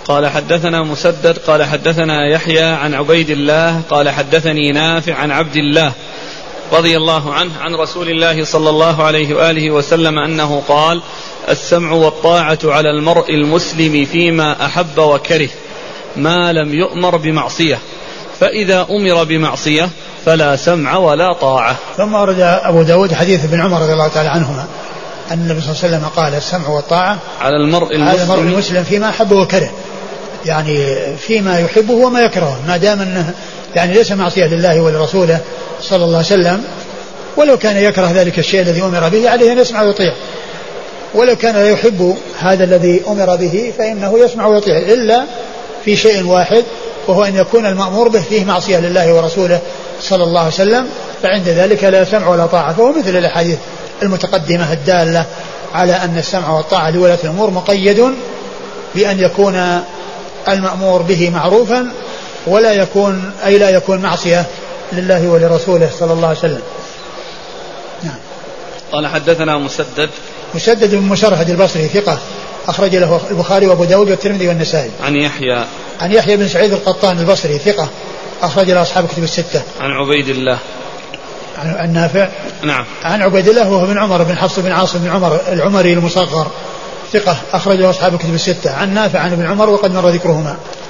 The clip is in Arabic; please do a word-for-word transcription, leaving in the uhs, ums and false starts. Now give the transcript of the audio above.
قال حدثنا مسدد قال حدثنا يحيى عن عبيد الله قال حدثني نافع عن عبد الله رضي الله عنه عن رسول الله صلى الله عليه وآله وسلم أنه قال: السمع والطاعة على المرء المسلم فيما أحب وكره ما لم يؤمر بمعصية، فإذا أمر بمعصية فلا سمع ولا طاعة. ثم أورد أبو داود حديث ابن عمر رضي الله تعالى عنهما أن النبي صلى الله عليه وسلم قال: السمع والطاعة على المرء المسلم, على المرء المسلم فيما أحب وكره، يعني فيما يحبه وما يكرهه، ما دام أنه يعني ليس معصية لله ولرسوله صلى الله عليه وسلم، ولو كان يكره ذلك الشيء الذي أمر به عليه أن يسمع ويطيع، ولو كان لا يحب هذا الذي أمر به فإنه يسمع ويطيع، إلا في شيء واحد وهو أن يكون المأمور به فيه معصية لله ورسوله صلى الله عليه وسلم، فعند ذلك لا سمع ولا طاعة. فهو مثل الأحاديث المتقدمة الدالة على أن السمع والطاعة لولاة الأمور مقيد بأن يكون المأمور به معروفا ولا يكون أي لا يكون معصية لله ولرسوله صلى الله عليه وسلم. نعم. قال حدثنا مسدد مسدد بن مسرهد البصري ثقة أخرج له البخاري وأبو داود والترمذي والنسائي. عن يحيى عن يحيى بن سعيد القطان البصري ثقة أخرج له أصحاب كتب الستة. عن عبيد الله عن نافع. نعم. عن عبيد الله وهو بن عمر بن حفص بن عاصم بن عمر العمري المصغر ثقة أخرج له أصحاب كتب الستة. عن نافع عن ابن عمر وقد مر ذكرهما.